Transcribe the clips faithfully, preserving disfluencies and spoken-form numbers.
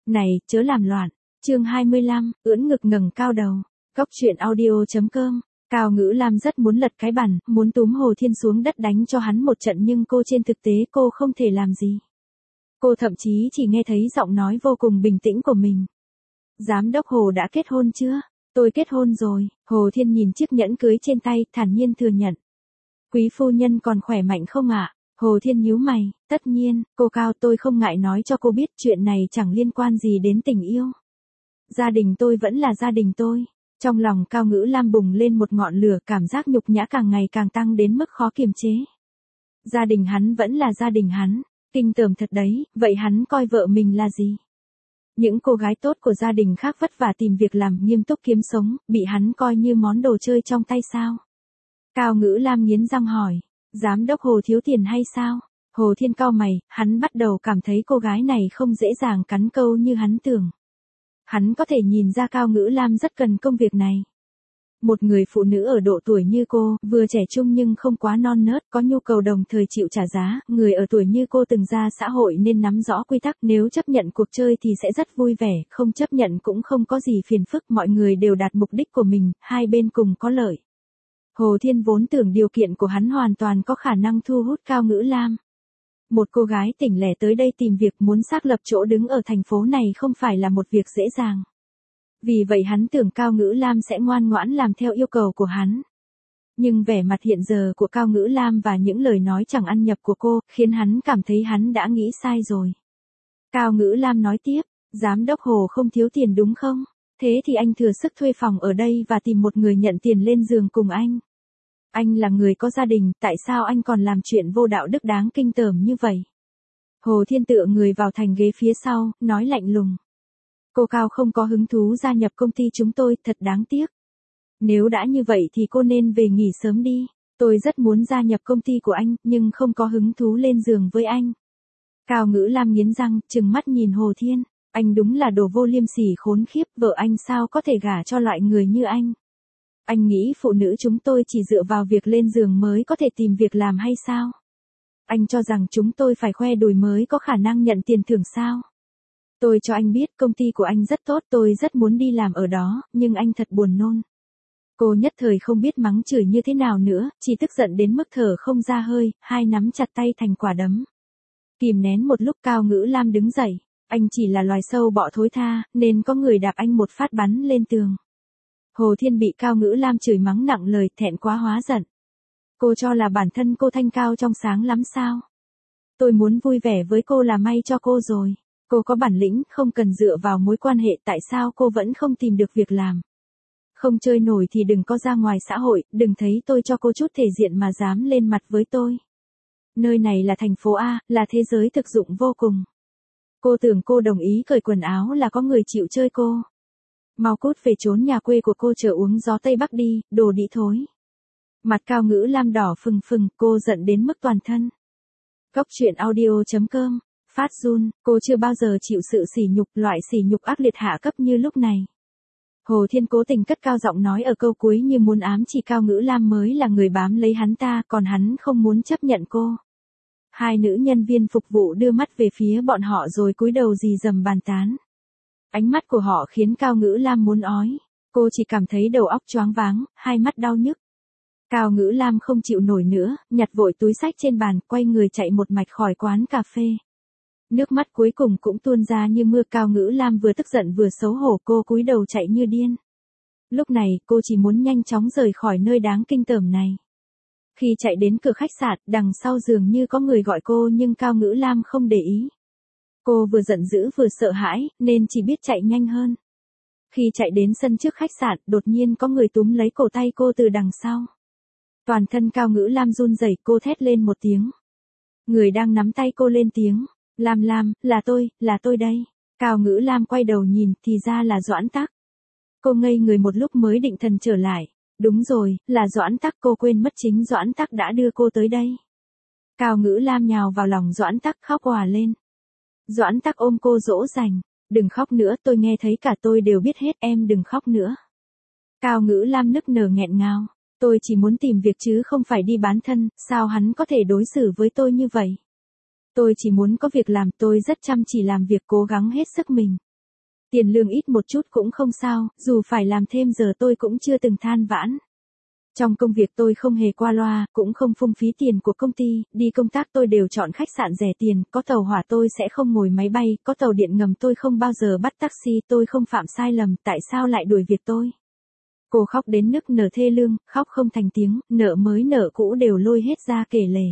Này, chớ làm loạn. Chương hai mươi lăm, ưỡn ngực ngẩng cao đầu. Cốc truyện audio chấm com. Cao Ngữ Lam rất muốn lật cái bàn, muốn túm Hồ Thiên xuống đất đánh cho hắn một trận nhưng cô trên thực tế cô không thể làm gì. Cô thậm chí chỉ nghe thấy giọng nói vô cùng bình tĩnh của mình. Giám đốc Hồ đã kết hôn chưa? Tôi kết hôn rồi. Hồ Thiên nhìn chiếc nhẫn cưới trên tay, thản nhiên thừa nhận. Quý phu nhân còn khỏe mạnh không ạ? Hồ Thiên nhíu mày, tất nhiên, cô Cao, tôi không ngại nói cho cô biết chuyện này chẳng liên quan gì đến tình yêu. Gia đình tôi vẫn là gia đình tôi. Trong lòng Cao Ngữ Lam bùng lên một ngọn lửa, cảm giác nhục nhã càng ngày càng tăng đến mức khó kiềm chế. Gia đình hắn vẫn là gia đình hắn, kinh tởm thật đấy, vậy hắn coi vợ mình là gì? Những cô gái tốt của gia đình khác vất vả tìm việc làm, nghiêm túc kiếm sống, bị hắn coi như món đồ chơi trong tay sao? Cao Ngữ Lam nghiến răng hỏi, giám đốc Hồ thiếu tiền hay sao? Hồ Thiên cau mày, hắn bắt đầu cảm thấy cô gái này không dễ dàng cắn câu như hắn tưởng. Hắn có thể nhìn ra Cao Ngữ Lam rất cần công việc này. Một người phụ nữ ở độ tuổi như cô, vừa trẻ trung nhưng không quá non nớt, có nhu cầu đồng thời chịu trả giá, người ở tuổi như cô từng ra xã hội nên nắm rõ quy tắc, nếu chấp nhận cuộc chơi thì sẽ rất vui vẻ, không chấp nhận cũng không có gì phiền phức, mọi người đều đạt mục đích của mình, hai bên cùng có lợi. Hồ Thiên vốn tưởng điều kiện của hắn hoàn toàn có khả năng thu hút Cao Ngữ Lam. Một cô gái tỉnh lẻ tới đây tìm việc, muốn xác lập chỗ đứng ở thành phố này không phải là một việc dễ dàng. Vì vậy hắn tưởng Cao Ngữ Lam sẽ ngoan ngoãn làm theo yêu cầu của hắn. Nhưng vẻ mặt hiện giờ của Cao Ngữ Lam và những lời nói chẳng ăn nhập của cô, khiến hắn cảm thấy hắn đã nghĩ sai rồi. Cao Ngữ Lam nói tiếp, giám đốc Hồ không thiếu tiền đúng không? Thế thì anh thừa sức thuê phòng ở đây và tìm một người nhận tiền lên giường cùng anh. Anh là người có gia đình, tại sao anh còn làm chuyện vô đạo đức đáng kinh tởm như vậy? Hồ Thiên tựa người vào thành ghế phía sau, nói lạnh lùng. Cô Cao không có hứng thú gia nhập công ty chúng tôi, thật đáng tiếc. Nếu đã như vậy thì cô nên về nghỉ sớm đi. Tôi rất muốn gia nhập công ty của anh, nhưng không có hứng thú lên giường với anh. Cao Ngữ Lam nghiến răng, trừng mắt nhìn Hồ Thiên. Anh đúng là đồ vô liêm sỉ khốn khiếp, vợ anh sao có thể gả cho loại người như anh? Anh nghĩ phụ nữ chúng tôi chỉ dựa vào việc lên giường mới có thể tìm việc làm hay sao? Anh cho rằng chúng tôi phải khoe đùi mới có khả năng nhận tiền thưởng sao? Tôi cho anh biết công ty của anh rất tốt, tôi rất muốn đi làm ở đó, nhưng anh thật buồn nôn. Cô nhất thời không biết mắng chửi như thế nào nữa, chỉ tức giận đến mức thở không ra hơi, hai nắm chặt tay thành quả đấm. Kìm nén một lúc Cao Ngữ Lam đứng dậy, anh chỉ là loài sâu bọ thối tha, nên có người đạp anh một phát bắn lên tường. Hồ Thiên bị Cao Ngữ Lam chửi mắng nặng lời, thẹn quá hóa giận. Cô cho là bản thân cô thanh cao trong sáng lắm sao? Tôi muốn vui vẻ với cô là may cho cô rồi. Cô có bản lĩnh, không cần dựa vào mối quan hệ, tại sao cô vẫn không tìm được việc làm? Không chơi nổi thì đừng có ra ngoài xã hội, đừng thấy tôi cho cô chút thể diện mà dám lên mặt với tôi. Nơi này là thành phố A, là thế giới thực dụng vô cùng. Cô tưởng cô đồng ý cởi quần áo là có người chịu chơi cô. Mau cút về trốn nhà quê của cô chờ uống gió Tây Bắc đi, đồ đĩ thối. Mặt Cao Ngữ Lam đỏ phừng phừng, cô giận đến mức toàn thân. Cốc truyện audio chấm com. Phát run, cô chưa bao giờ chịu sự sỉ nhục, loại sỉ nhục ác liệt hạ cấp như lúc này. Hồ Thiên cố tình cất cao giọng nói ở câu cuối như muốn ám chỉ Cao Ngữ Lam mới là người bám lấy hắn ta, còn hắn không muốn chấp nhận cô. Hai nữ nhân viên phục vụ đưa mắt về phía bọn họ rồi cúi đầu rì rầm bàn tán. Ánh mắt của họ khiến Cao Ngữ Lam muốn ói. Cô chỉ cảm thấy đầu óc choáng váng, hai mắt đau nhức. Cao Ngữ Lam không chịu nổi nữa, nhặt vội túi xách trên bàn, quay người chạy một mạch khỏi quán cà phê. Nước mắt cuối cùng cũng tuôn ra như mưa. Cao Ngữ Lam vừa tức giận vừa xấu hổ, cô cúi đầu chạy như điên. Lúc này, cô chỉ muốn nhanh chóng rời khỏi nơi đáng kinh tởm này. Khi chạy đến cửa khách sạn, đằng sau dường như có người gọi cô nhưng Cao Ngữ Lam không để ý. Cô vừa giận dữ vừa sợ hãi, nên chỉ biết chạy nhanh hơn. Khi chạy đến sân trước khách sạn, đột nhiên có người túm lấy cổ tay cô từ đằng sau. Toàn thân Cao Ngữ Lam run rẩy, cô thét lên một tiếng. Người đang nắm tay cô lên tiếng. Lam Lam, là tôi, là tôi đây. Cao Ngữ Lam quay đầu nhìn, thì ra là Doãn Tắc. Cô ngây người một lúc mới định thần trở lại. Đúng rồi, là Doãn Tắc, cô quên mất chính Doãn Tắc đã đưa cô tới đây. Cao Ngữ Lam nhào vào lòng Doãn Tắc khóc òa lên. Doãn Tắc ôm cô dỗ dành. Đừng khóc nữa, tôi nghe thấy cả tôi đều biết hết, em đừng khóc nữa. Cao Ngữ Lam nức nở nghẹn ngào. Tôi chỉ muốn tìm việc chứ không phải đi bán thân, sao hắn có thể đối xử với tôi như vậy? Tôi chỉ muốn có việc làm, tôi rất chăm chỉ làm việc, cố gắng hết sức mình. Tiền lương ít một chút cũng không sao, dù phải làm thêm giờ tôi cũng chưa từng than vãn. Trong công việc tôi không hề qua loa, cũng không phung phí tiền của công ty, đi công tác tôi đều chọn khách sạn rẻ tiền, có tàu hỏa tôi sẽ không ngồi máy bay, có tàu điện ngầm tôi không bao giờ bắt taxi, tôi không phạm sai lầm, tại sao lại đuổi việc tôi? Cô khóc đến nức nở thê lương, khóc không thành tiếng, nợ mới nợ cũ đều lôi hết ra kể lể.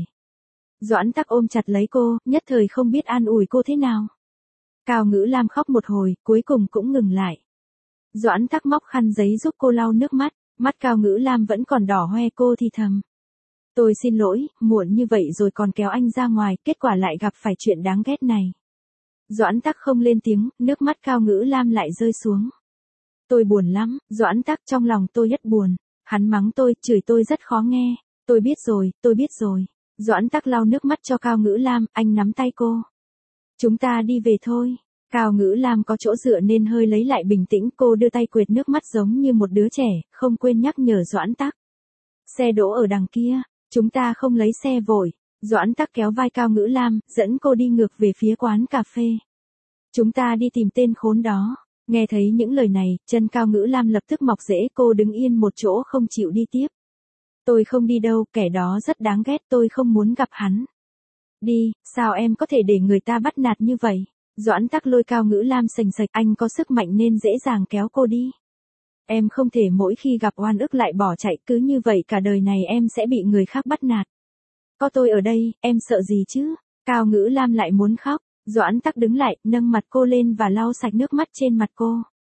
Doãn Tắc ôm chặt lấy cô, nhất thời không biết an ủi cô thế nào. Cao Ngữ Lam khóc một hồi, cuối cùng cũng ngừng lại. Doãn Tắc móc khăn giấy giúp cô lau nước mắt, mắt Cao Ngữ Lam vẫn còn đỏ hoe, cô thì thầm. Tôi xin lỗi, muộn như vậy rồi còn kéo anh ra ngoài, kết quả lại gặp phải chuyện đáng ghét này. Doãn Tắc không lên tiếng, nước mắt Cao Ngữ Lam lại rơi xuống. Tôi buồn lắm, Doãn Tắc, trong lòng tôi rất buồn. Hắn mắng tôi, chửi tôi rất khó nghe. Tôi biết rồi, tôi biết rồi. Doãn Tắc lau nước mắt cho Cao Ngữ Lam, anh nắm tay cô. Chúng ta đi về thôi. Cao Ngữ Lam có chỗ dựa nên hơi lấy lại bình tĩnh, cô đưa tay quệt nước mắt giống như một đứa trẻ, không quên nhắc nhở Doãn Tắc. Xe đỗ ở đằng kia, chúng ta không lấy xe vội. Doãn Tắc kéo vai Cao Ngữ Lam, dẫn cô đi ngược về phía quán cà phê. Chúng ta đi tìm tên khốn đó. Nghe thấy những lời này, chân Cao Ngữ Lam lập tức mọc rễ, cô đứng yên một chỗ không chịu đi tiếp. Tôi không đi đâu, kẻ đó rất đáng ghét, tôi không muốn gặp hắn. Đi, sao em có thể để người ta bắt nạt như vậy? Doãn Tắc lôi Cao Ngữ Lam sành sạch, anh có sức mạnh nên dễ dàng kéo cô đi. Em không thể mỗi khi gặp oan ức lại bỏ chạy, cứ như vậy cả đời này em sẽ bị người khác bắt nạt. Có tôi ở đây, em sợ gì chứ? Cao Ngữ Lam lại muốn khóc. Doãn Tắc đứng lại, nâng mặt cô lên và lau sạch nước mắt trên mặt cô.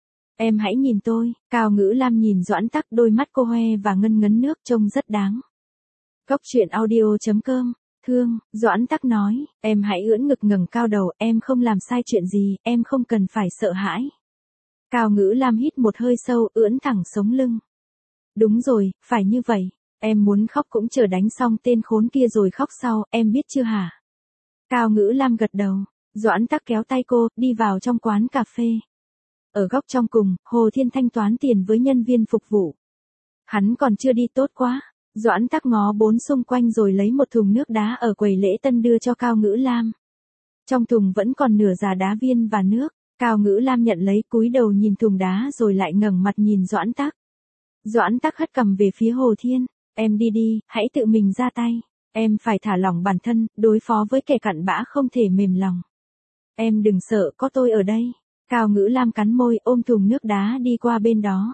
Em hãy nhìn tôi. Cao Ngữ Lam nhìn Doãn Tắc, đôi mắt cô hoe và ngân ngấn nước, trông rất đáng. Góc truyện audio chấm com. Thương, Doãn Tắc nói, em hãy ưỡn ngực ngẩng cao đầu, em không làm sai chuyện gì, em không cần phải sợ hãi. Cao Ngữ Lam hít một hơi sâu, ưỡn thẳng sống lưng. Đúng rồi, phải như vậy. Em muốn khóc cũng chờ đánh xong tên khốn kia rồi khóc sau, em biết chưa hả? Cao Ngữ Lam gật đầu. Doãn Tắc kéo tay cô, đi vào trong quán cà phê. Ở góc trong cùng, Hồ Thiên thanh toán tiền với nhân viên phục vụ. Hắn còn chưa đi tốt quá. Doãn Tắc ngó bốn xung quanh rồi lấy một thùng nước đá ở quầy lễ tân đưa cho Cao Ngữ Lam. Trong thùng vẫn còn nửa già đá viên và nước. Cao Ngữ Lam nhận lấy, cúi đầu nhìn thùng đá rồi lại ngẩng mặt nhìn Doãn Tắc. Doãn Tắc hất cằm về phía Hồ Thiên. Em đi đi, hãy tự mình ra tay. Em phải thả lỏng bản thân, đối phó với kẻ cặn bã không thể mềm lòng. Em đừng sợ, có tôi ở đây. Cao Ngữ Lam cắn môi, ôm thùng nước đá đi qua bên đó.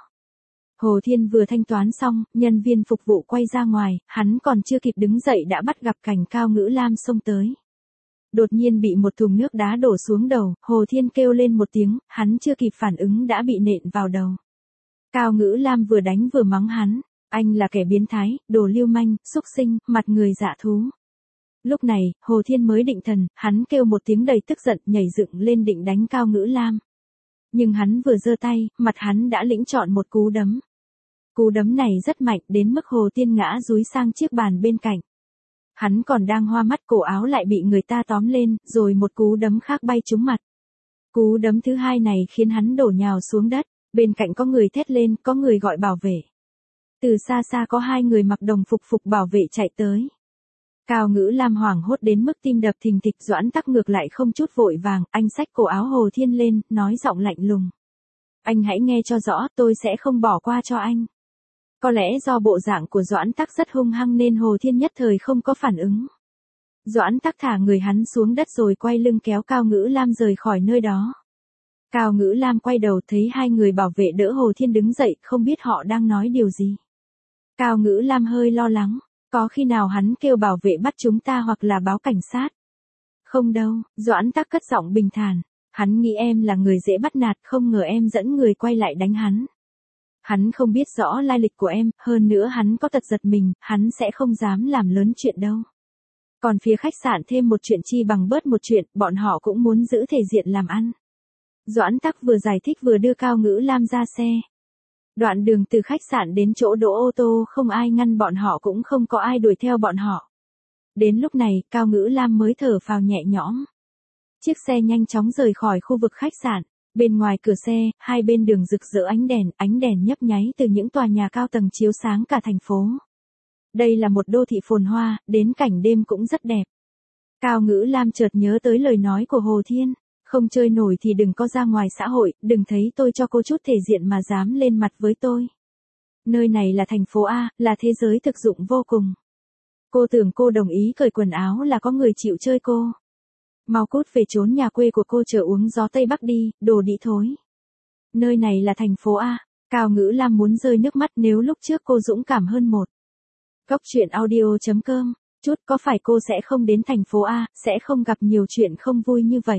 Hồ Thiên vừa thanh toán xong, nhân viên phục vụ quay ra ngoài, hắn còn chưa kịp đứng dậy đã bắt gặp cảnh Cao Ngữ Lam xông tới. Đột nhiên bị một thùng nước đá đổ xuống đầu, Hồ Thiên kêu lên một tiếng, hắn chưa kịp phản ứng đã bị nện vào đầu. Cao Ngữ Lam vừa đánh vừa mắng hắn, anh là kẻ biến thái, đồ lưu manh, xúc sinh, mặt người dạ thú. Lúc này, Hồ Thiên mới định thần, hắn kêu một tiếng đầy tức giận, nhảy dựng lên định đánh Cao Ngữ Lam. Nhưng hắn vừa giơ tay, mặt hắn đã lĩnh chọn một cú đấm. Cú đấm này rất mạnh đến mức Hồ Thiên ngã dúi sang chiếc bàn bên cạnh. Hắn còn đang hoa mắt, cổ áo lại bị người ta tóm lên, rồi một cú đấm khác bay trúng mặt. Cú đấm thứ hai này khiến hắn đổ nhào xuống đất, bên cạnh có người thét lên, có người gọi bảo vệ. Từ xa xa có hai người mặc đồng phục phục bảo vệ chạy tới. Cao Ngữ Lam hoảng hốt đến mức tim đập thình thịch. Doãn Tắc ngược lại không chút vội vàng, anh xách cổ áo Hồ Thiên lên, nói giọng lạnh lùng. Anh hãy nghe cho rõ, tôi sẽ không bỏ qua cho anh. Có lẽ do bộ dạng của Doãn Tắc rất hung hăng nên Hồ Thiên nhất thời không có phản ứng. Doãn Tắc thả người hắn xuống đất rồi quay lưng kéo Cao Ngữ Lam rời khỏi nơi đó. Cao Ngữ Lam quay đầu thấy hai người bảo vệ đỡ Hồ Thiên đứng dậy, không biết họ đang nói điều gì. Cao Ngữ Lam hơi lo lắng. Có khi nào hắn kêu bảo vệ bắt chúng ta hoặc là báo cảnh sát? Không đâu, Doãn Tắc cất giọng bình thản. Hắn nghĩ em là người dễ bắt nạt, không ngờ em dẫn người quay lại đánh hắn. Hắn không biết rõ lai lịch của em, hơn nữa hắn có tật giật mình, hắn sẽ không dám làm lớn chuyện đâu. Còn phía khách sạn thêm một chuyện chi bằng bớt một chuyện, bọn họ cũng muốn giữ thể diện làm ăn. Doãn Tắc vừa giải thích vừa đưa Cao Ngữ Lam ra xe. Đoạn đường từ khách sạn đến chỗ đỗ ô tô không ai ngăn bọn họ, cũng không có ai đuổi theo bọn họ. Đến lúc này, Cao Ngữ Lam mới thở phào nhẹ nhõm. Chiếc xe nhanh chóng rời khỏi khu vực khách sạn. Bên ngoài cửa xe, hai bên đường rực rỡ ánh đèn, ánh đèn nhấp nháy từ những tòa nhà cao tầng chiếu sáng cả thành phố. Đây là một đô thị phồn hoa, đến cảnh đêm cũng rất đẹp. Cao Ngữ Lam chợt nhớ tới lời nói của Hồ Thiên. Không chơi nổi thì đừng có ra ngoài xã hội, đừng thấy tôi cho cô chút thể diện mà dám lên mặt với tôi. Nơi này là thành phố A, là thế giới thực dụng vô cùng. Cô tưởng cô đồng ý cởi quần áo là có người chịu chơi cô. Mau cút về trốn nhà quê của cô chờ uống gió Tây Bắc đi, đồ đĩ thối. Nơi này là thành phố A. Cao Ngữ Lam muốn rơi nước mắt nếu lúc trước cô dũng cảm hơn một. Góc truyện audio chấm com. Chút có phải cô sẽ không đến thành phố A, sẽ không gặp nhiều chuyện không vui như vậy.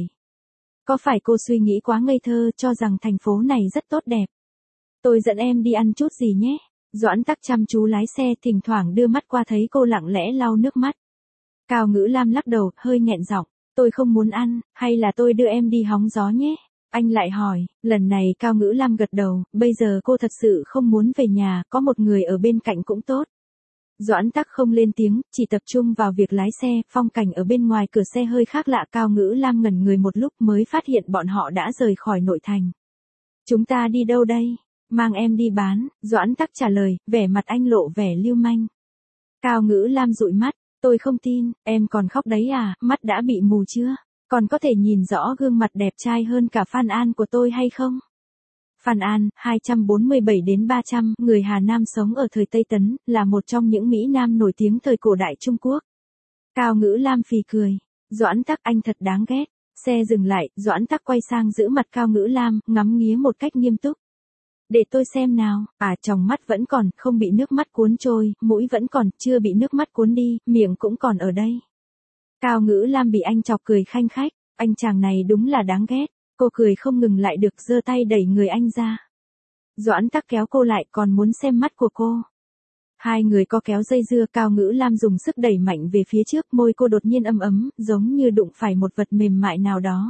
Có phải cô suy nghĩ quá ngây thơ cho rằng thành phố này rất tốt đẹp. Tôi dẫn em đi ăn chút gì nhé. Doãn Tắc chăm chú lái xe thỉnh thoảng đưa mắt qua thấy cô lặng lẽ lau nước mắt. Cao Ngữ Lam lắc đầu, hơi nghẹn giọng. Tôi không muốn ăn, hay là tôi đưa em đi hóng gió nhé? Anh lại hỏi, lần này Cao Ngữ Lam gật đầu, bây giờ cô thật sự không muốn về nhà, có một người ở bên cạnh cũng tốt. Doãn Tắc không lên tiếng, chỉ tập trung vào việc lái xe, phong cảnh ở bên ngoài cửa xe hơi khác lạ. Cao Ngữ Lam ngẩn người một lúc mới phát hiện bọn họ đã rời khỏi nội thành. Chúng ta đi đâu đây? Mang em đi bán, Doãn Tắc trả lời, vẻ mặt anh lộ vẻ lưu manh. Cao Ngữ Lam dụi mắt, tôi không tin, em còn khóc đấy à, mắt đã bị mù chưa? Còn có thể nhìn rõ gương mặt đẹp trai hơn cả Phan An của tôi hay không? Phan An, hai trăm bốn mươi bảy đến ba trăm, người Hà Nam sống ở thời Tây Tấn, là một trong những Mỹ Nam nổi tiếng thời cổ đại Trung Quốc. Cao Ngữ Lam phì cười. Doãn Tắc, anh thật đáng ghét. Xe dừng lại, Doãn Tắc quay sang giữ mặt Cao Ngữ Lam, ngắm nghía một cách nghiêm túc. Để tôi xem nào, à trong mắt vẫn còn, không bị nước mắt cuốn trôi, mũi vẫn còn, chưa bị nước mắt cuốn đi, miệng cũng còn ở đây. Cao Ngữ Lam bị anh chọc cười khanh khách, anh chàng này đúng là đáng ghét. Cô cười không ngừng lại được, giơ tay đẩy người anh ra. Doãn Tắc kéo cô lại, còn muốn xem mắt của cô. Hai người có kéo dây dưa. Cao Ngữ Lam dùng sức đẩy mạnh về phía trước, môi cô đột nhiên ấm ấm, giống như đụng phải một vật mềm mại nào đó.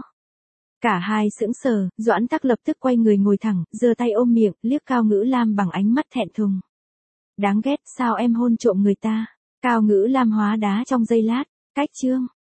Cả hai sững sờ, Doãn Tắc lập tức quay người ngồi thẳng, giơ tay ôm miệng, liếc Cao Ngữ Lam bằng ánh mắt thẹn thùng. Đáng ghét, sao em hôn trộm người ta? Cao Ngữ Lam hóa đá trong giây lát, cách chương.